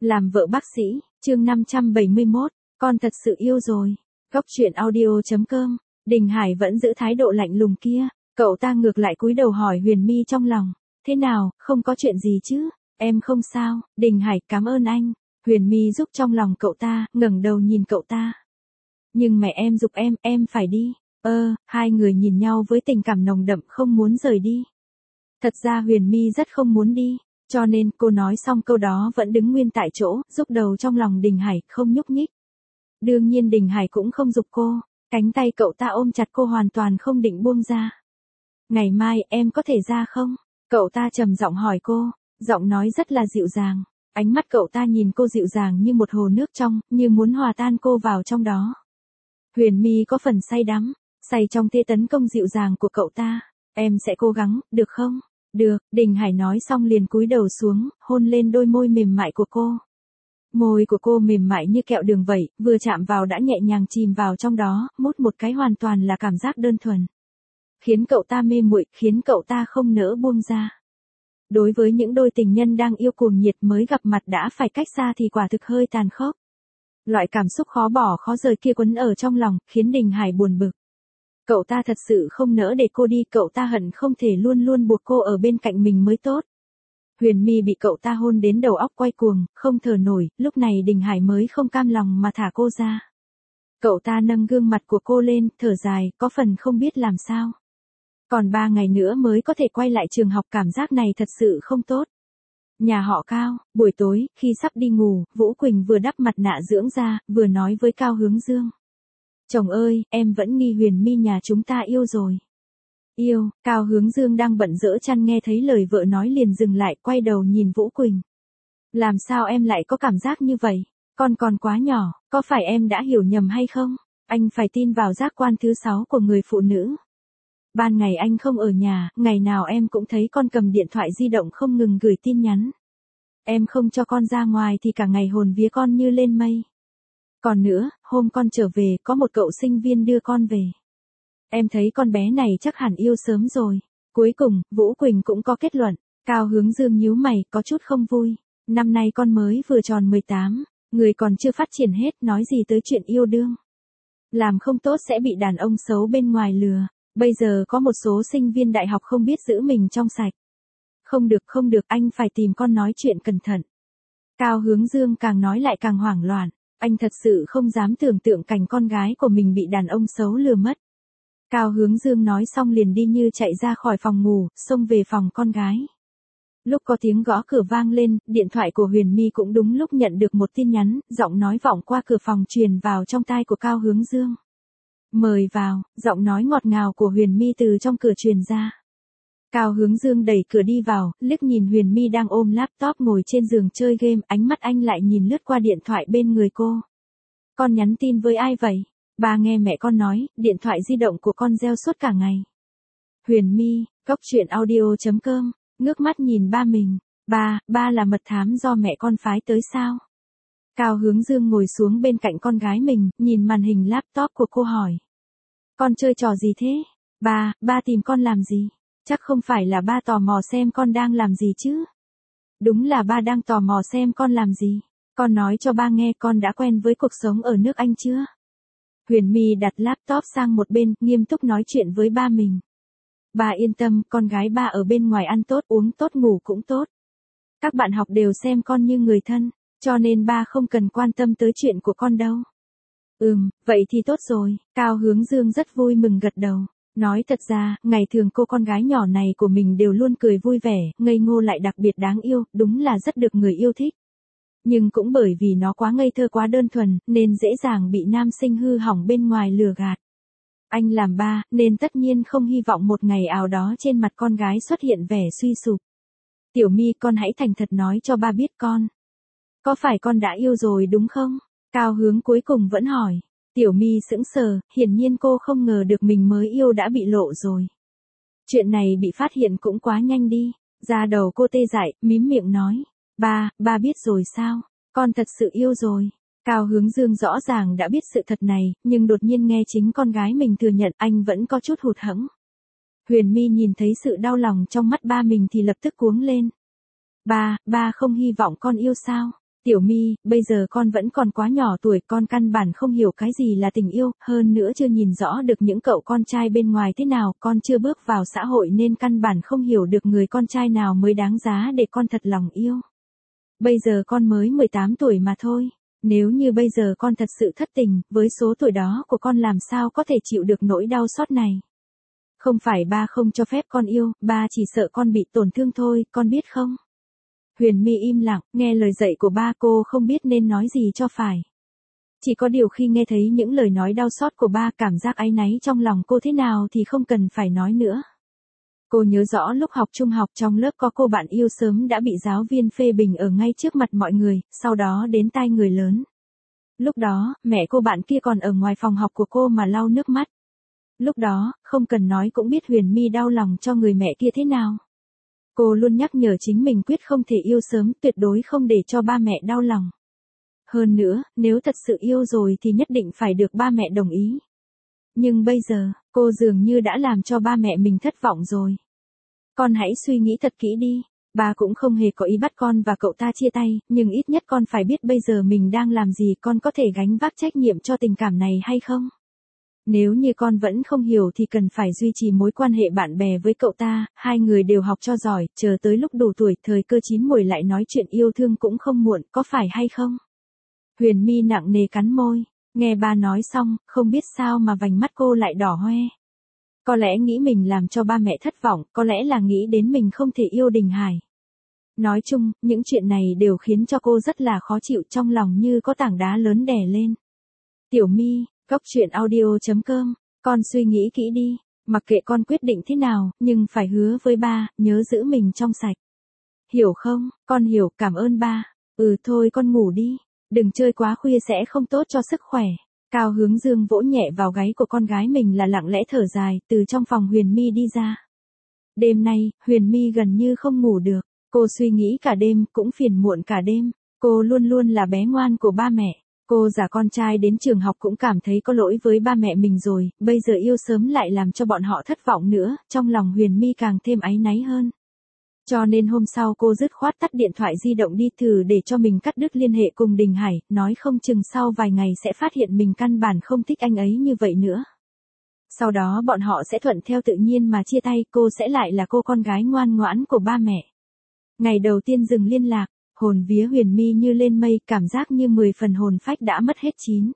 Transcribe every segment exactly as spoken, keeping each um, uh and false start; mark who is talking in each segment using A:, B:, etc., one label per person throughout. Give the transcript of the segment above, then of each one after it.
A: Làm vợ bác sĩ, chương năm trăm bảy mươi mốt, con thật sự yêu rồi. Góc truyện audio chấm com, Đình Hải vẫn giữ thái độ lạnh lùng kia, cậu ta ngược lại cúi đầu hỏi Huyền My trong lòng, thế nào, không có chuyện gì chứ, em không sao, Đình Hải cảm ơn anh. Huyền My giúp trong lòng cậu ta, ngẩng đầu nhìn cậu ta. Nhưng mẹ em giục em, em phải đi. Ơ, hai người nhìn nhau với tình cảm nồng đậm không muốn rời đi. Thật ra Huyền My rất không muốn đi, cho nên cô nói xong câu đó vẫn đứng nguyên tại chỗ, rúc đầu trong lòng Đình Hải, không nhúc nhích. Đương nhiên Đình Hải cũng không giục cô, cánh tay cậu ta ôm chặt cô hoàn toàn không định buông ra. Ngày mai em có thể ra không? Cậu ta trầm giọng hỏi cô, giọng nói rất là dịu dàng. Ánh mắt cậu ta nhìn cô dịu dàng như một hồ nước trong, như muốn hòa tan cô vào trong đó. Huyền My có phần say đắm, say trong tia tấn công dịu dàng của cậu ta. Em sẽ cố gắng, được không? Được, Đình Hải nói xong liền cúi đầu xuống, hôn lên đôi môi mềm mại của cô. Môi của cô mềm mại như kẹo đường vậy, vừa chạm vào đã nhẹ nhàng chìm vào trong đó, mút một cái hoàn toàn là cảm giác đơn thuần. Khiến cậu ta mê muội, khiến cậu ta không nỡ buông ra. Đối với những đôi tình nhân đang yêu cuồng nhiệt mới gặp mặt đã phải cách xa thì quả thực hơi tàn khốc. Loại cảm xúc khó bỏ khó rời kia quấn ở trong lòng, khiến Đình Hải buồn bực. Cậu ta thật sự không nỡ để cô đi, cậu ta hận không thể luôn luôn buộc cô ở bên cạnh mình mới tốt. Huyền My bị cậu ta hôn đến đầu óc quay cuồng, không thở nổi, lúc này Đình Hải mới không cam lòng mà thả cô ra. Cậu ta nâng gương mặt của cô lên, thở dài, có phần không biết làm sao. Còn ba ngày nữa mới có thể quay lại trường học, cảm giác này thật sự không tốt. Nhà họ Cao, buổi tối, khi sắp đi ngủ, Vũ Quỳnh vừa đắp mặt nạ dưỡng da, vừa nói với Cao Hướng Dương. Chồng ơi, em vẫn nghi Huyền My nhà chúng ta yêu rồi. Yêu, Cao Hướng Dương đang bận dỡ chăn nghe thấy lời vợ nói liền dừng lại, quay đầu nhìn Vũ Quỳnh. Làm sao em lại có cảm giác như vậy? Con còn quá nhỏ, có phải em đã hiểu nhầm hay không? Anh phải tin vào giác quan thứ sáu của người phụ nữ. Ban ngày anh không ở nhà, ngày nào em cũng thấy con cầm điện thoại di động không ngừng gửi tin nhắn. Em không cho con ra ngoài thì cả ngày hồn vía con như lên mây. Còn nữa, hôm con trở về, có một cậu sinh viên đưa con về. Em thấy con bé này chắc hẳn yêu sớm rồi. Cuối cùng, Vũ Quỳnh cũng có kết luận. Cao Hướng Dương nhíu mày, có chút không vui. Năm nay con mới vừa tròn mười tám, người còn chưa phát triển hết, nói gì tới chuyện yêu đương. Làm không tốt sẽ bị đàn ông xấu bên ngoài lừa. Bây giờ có một số sinh viên đại học không biết giữ mình trong sạch. Không được không được, anh phải tìm con nói chuyện cẩn thận. Cao Hướng Dương càng nói lại càng hoảng loạn. Anh thật sự không dám tưởng tượng cảnh con gái của mình bị đàn ông xấu lừa mất. Cao Hướng Dương nói xong liền đi như chạy ra khỏi phòng ngủ, xông về phòng con gái. Lúc có tiếng gõ cửa vang lên, điện thoại của Huyền My cũng đúng lúc nhận được một tin nhắn, giọng nói vọng qua cửa phòng truyền vào trong tai của Cao Hướng Dương. Mời vào, giọng nói ngọt ngào của Huyền My từ trong cửa truyền ra. Cao Hướng Dương đẩy cửa đi vào, liếc nhìn Huyền My đang ôm laptop ngồi trên giường chơi game, ánh mắt anh lại nhìn lướt qua điện thoại bên người cô. Con nhắn tin với ai vậy? Ba nghe mẹ con nói, điện thoại di động của con reo suốt cả ngày. Huyền My, góc truyện audio chấm com, ngước mắt nhìn ba mình. Ba, ba là mật thám do mẹ con phái tới sao? Cao Hướng Dương ngồi xuống bên cạnh con gái mình, nhìn màn hình laptop của cô hỏi. Con chơi trò gì thế? Ba, ba tìm con làm gì? Chắc không phải là ba tò mò xem con đang làm gì chứ? Đúng là ba đang tò mò xem con làm gì. Con nói cho ba nghe con đã quen với cuộc sống ở nước Anh chưa? Huyền My đặt laptop sang một bên, nghiêm túc nói chuyện với ba mình. Ba yên tâm, con gái ba ở bên ngoài ăn tốt, uống tốt, ngủ cũng tốt. Các bạn học đều xem con như người thân, cho nên ba không cần quan tâm tới chuyện của con đâu. Ừm, vậy thì tốt rồi, Cao Hướng Dương rất vui mừng gật đầu. Nói thật ra, ngày thường cô con gái nhỏ này của mình đều luôn cười vui vẻ, ngây ngô lại đặc biệt đáng yêu, đúng là rất được người yêu thích. Nhưng cũng bởi vì nó quá ngây thơ quá đơn thuần, nên dễ dàng bị nam sinh hư hỏng bên ngoài lừa gạt. Anh làm ba, nên tất nhiên không hy vọng một ngày ảo đó trên mặt con gái xuất hiện vẻ suy sụp. Tiểu My, con hãy thành thật nói cho ba biết con. Có phải con đã yêu rồi đúng không? Cao Hướng cuối cùng vẫn hỏi. Tiểu My sững sờ, hiển nhiên cô không ngờ được mình mới yêu đã bị lộ rồi. Chuyện này bị phát hiện cũng quá nhanh đi. Da đầu cô tê dại, mím miệng nói. Ba, ba biết rồi sao? Con thật sự yêu rồi. Cao Hướng Dương rõ ràng đã biết sự thật này, nhưng đột nhiên nghe chính con gái mình thừa nhận, anh vẫn có chút hụt hẫng. Huyền My nhìn thấy sự đau lòng trong mắt ba mình thì lập tức cuống lên. Ba, ba không hy vọng con yêu sao? Tiểu My, bây giờ con vẫn còn quá nhỏ tuổi, con căn bản không hiểu cái gì là tình yêu, hơn nữa chưa nhìn rõ được những cậu con trai bên ngoài thế nào, con chưa bước vào xã hội nên căn bản không hiểu được người con trai nào mới đáng giá để con thật lòng yêu. Bây giờ con mới mười tám tuổi mà thôi. Nếu như bây giờ con thật sự thất tình, với số tuổi đó của con làm sao có thể chịu được nỗi đau xót này. Không phải ba không cho phép con yêu, ba chỉ sợ con bị tổn thương thôi, con biết không? Huyền My im lặng, nghe lời dạy của ba, cô không biết nên nói gì cho phải. Chỉ có điều khi nghe thấy những lời nói đau xót của ba, cảm giác áy náy trong lòng cô thế nào thì không cần phải nói nữa. Cô nhớ rõ lúc học trung học trong lớp có cô bạn yêu sớm đã bị giáo viên phê bình ở ngay trước mặt mọi người, sau đó đến tai người lớn. Lúc đó, mẹ cô bạn kia còn ở ngoài phòng học của cô mà lau nước mắt. Lúc đó, không cần nói cũng biết Huyền My đau lòng cho người mẹ kia thế nào. Cô luôn nhắc nhở chính mình quyết không thể yêu sớm, tuyệt đối không để cho ba mẹ đau lòng. Hơn nữa, nếu thật sự yêu rồi thì nhất định phải được ba mẹ đồng ý. Nhưng bây giờ, cô dường như đã làm cho ba mẹ mình thất vọng rồi. Con hãy suy nghĩ thật kỹ đi, ba cũng không hề có ý bắt con và cậu ta chia tay, nhưng ít nhất con phải biết bây giờ mình đang làm gì, con có thể gánh vác trách nhiệm cho tình cảm này hay không? Nếu như con vẫn không hiểu thì cần phải duy trì mối quan hệ bạn bè với cậu ta, hai người đều học cho giỏi, chờ tới lúc đủ tuổi, thời cơ chín muồi lại nói chuyện yêu thương cũng không muộn, có phải hay không? Huyền My nặng nề cắn môi, nghe ba nói xong, không biết sao mà vành mắt cô lại đỏ hoe. Có lẽ nghĩ mình làm cho ba mẹ thất vọng, có lẽ là nghĩ đến mình không thể yêu Đình Hải. Nói chung, những chuyện này đều khiến cho cô rất là khó chịu, trong lòng như có tảng đá lớn đè lên. Tiểu My, Cốc Truyện Audio chấm com, con suy nghĩ kỹ đi, mặc kệ con quyết định thế nào, nhưng phải hứa với ba, nhớ giữ mình trong sạch. Hiểu không? Con hiểu, cảm ơn ba. Ừ thôi con ngủ đi, đừng chơi quá khuya sẽ không tốt cho sức khỏe. Cao Hướng Dương vỗ nhẹ vào gáy của con gái mình là lặng lẽ thở dài, từ trong phòng Huyền My đi ra. Đêm nay, Huyền My gần như không ngủ được, cô suy nghĩ cả đêm, cũng phiền muộn cả đêm, cô luôn luôn là bé ngoan của ba mẹ. Cô giả con trai đến trường học cũng cảm thấy có lỗi với ba mẹ mình rồi, bây giờ yêu sớm lại làm cho bọn họ thất vọng nữa, trong lòng Huyền My càng thêm áy náy hơn. Cho nên hôm sau cô dứt khoát tắt điện thoại di động đi, thử để cho mình cắt đứt liên hệ cùng Đình Hải, nói không chừng sau vài ngày sẽ phát hiện mình căn bản không thích anh ấy như vậy nữa. Sau đó bọn họ sẽ thuận theo tự nhiên mà chia tay, cô sẽ lại là cô con gái ngoan ngoãn của ba mẹ. Ngày đầu tiên dừng liên lạc, hồn vía Huyền My như lên mây, cảm giác như mười phần hồn phách đã mất hết chín.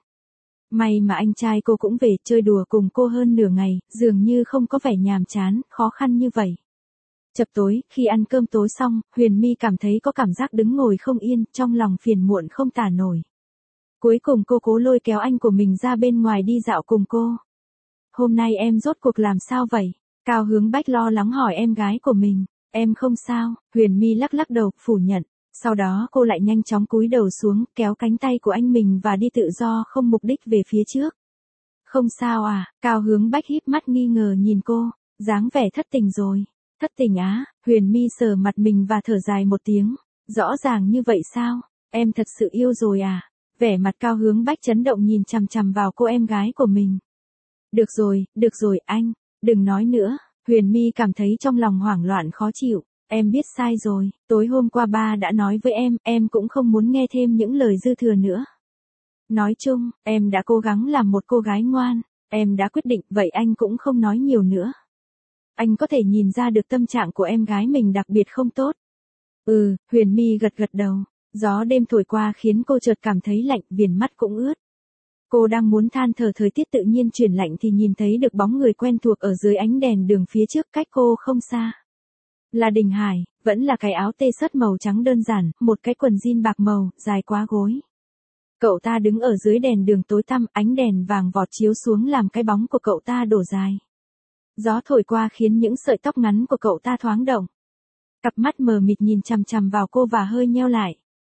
A: May mà anh trai cô cũng về chơi đùa cùng cô hơn nửa ngày, dường như không có vẻ nhàm chán, khó khăn như vậy. Chập tối, khi ăn cơm tối xong, Huyền My cảm thấy có cảm giác đứng ngồi không yên, trong lòng phiền muộn không tả nổi. Cuối cùng cô cố lôi kéo anh của mình ra bên ngoài đi dạo cùng cô. Hôm nay em rốt cuộc làm sao vậy? Cao Hướng Bách lo lắng hỏi em gái của mình. Em không sao, Huyền My lắc lắc đầu, phủ nhận. Sau đó cô lại nhanh chóng cúi đầu xuống, kéo cánh tay của anh mình và đi tự do không mục đích về phía trước. Không sao à? Cao Hướng Bách híp mắt nghi ngờ nhìn cô, dáng vẻ thất tình rồi. Thất tình á? Huyền My sờ mặt mình và thở dài một tiếng. Rõ ràng như vậy sao? Em thật sự yêu rồi à? Vẻ mặt Cao Hướng Bách chấn động nhìn chằm chằm vào cô em gái của mình. Được rồi, được rồi anh, đừng nói nữa. Huyền My cảm thấy trong lòng hoảng loạn khó chịu. Em biết sai rồi, tối hôm qua ba đã nói với em, em cũng không muốn nghe thêm những lời dư thừa nữa. Nói chung, em đã cố gắng làm một cô gái ngoan, em đã quyết định, vậy anh cũng không nói nhiều nữa. Anh có thể nhìn ra được tâm trạng của em gái mình đặc biệt không tốt. Ừ, Huyền My gật gật đầu, gió đêm thổi qua khiến cô chợt cảm thấy lạnh, viền mắt cũng ướt. Cô đang muốn than thở thời tiết tự nhiên chuyển lạnh thì nhìn thấy được bóng người quen thuộc ở dưới ánh đèn đường phía trước cách cô không xa. Là Đình Hải, vẫn là cái áo tê-shirts màu trắng đơn giản, một cái quần jean bạc màu, dài quá gối. Cậu ta đứng ở dưới đèn đường tối tăm, ánh đèn vàng vọt chiếu xuống làm cái bóng của cậu ta đổ dài. Gió thổi qua khiến những sợi tóc ngắn của cậu ta thoáng động. Cặp mắt mờ mịt nhìn chằm chằm vào cô và hơi nheo lại.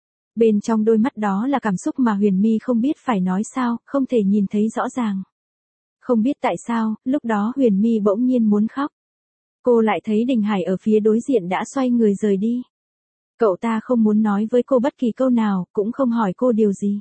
A: Bên trong đôi mắt đó là cảm xúc mà Huyền My không biết phải nói sao, không thể nhìn thấy rõ ràng. Không biết tại sao, lúc đó Huyền My bỗng nhiên muốn khóc. Cô lại thấy Đình Hải ở phía đối diện đã xoay người rời đi. Cậu ta không muốn nói với cô bất kỳ câu nào, cũng không hỏi cô điều gì.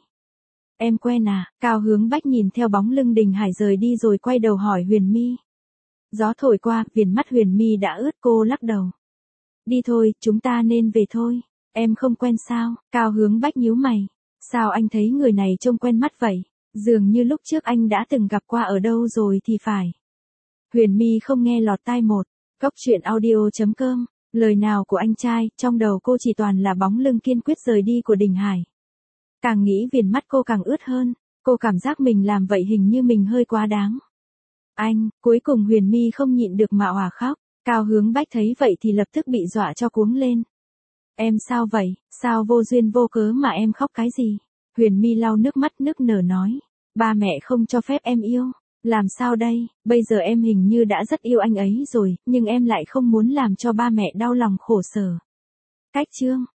A: Em quen à? Cao Hướng Bách nhìn theo bóng lưng Đình Hải rời đi rồi quay đầu hỏi Huyền My. Gió thổi qua, viền mắt Huyền My đã ướt, cô lắc đầu. Đi thôi, chúng ta nên về thôi. Em không quen sao? Cao Hướng Bách nhíu mày. Sao anh thấy người này trông quen mắt vậy? Dường như lúc trước anh đã từng gặp qua ở đâu rồi thì phải. Huyền My không nghe lọt tai một. Cốc truyện audio.com. Lời nào của anh trai, trong đầu cô chỉ toàn là bóng lưng kiên quyết rời đi của Đình Hải. Càng nghĩ viền mắt cô càng ướt hơn. Cô cảm giác mình làm vậy hình như mình hơi quá đáng. Anh, cuối cùng Huyền My không nhịn được mà òa khóc. Cao Hướng Bách thấy vậy thì lập tức bị dọa cho cuống lên. Em sao vậy, sao vô duyên vô cớ mà em khóc cái gì? Huyền My lau nước mắt nức nở nói. Ba mẹ không cho phép em yêu. Làm sao đây, bây giờ em hình như đã rất yêu anh ấy rồi, nhưng em lại không muốn làm cho ba mẹ đau lòng khổ sở. Cách chương.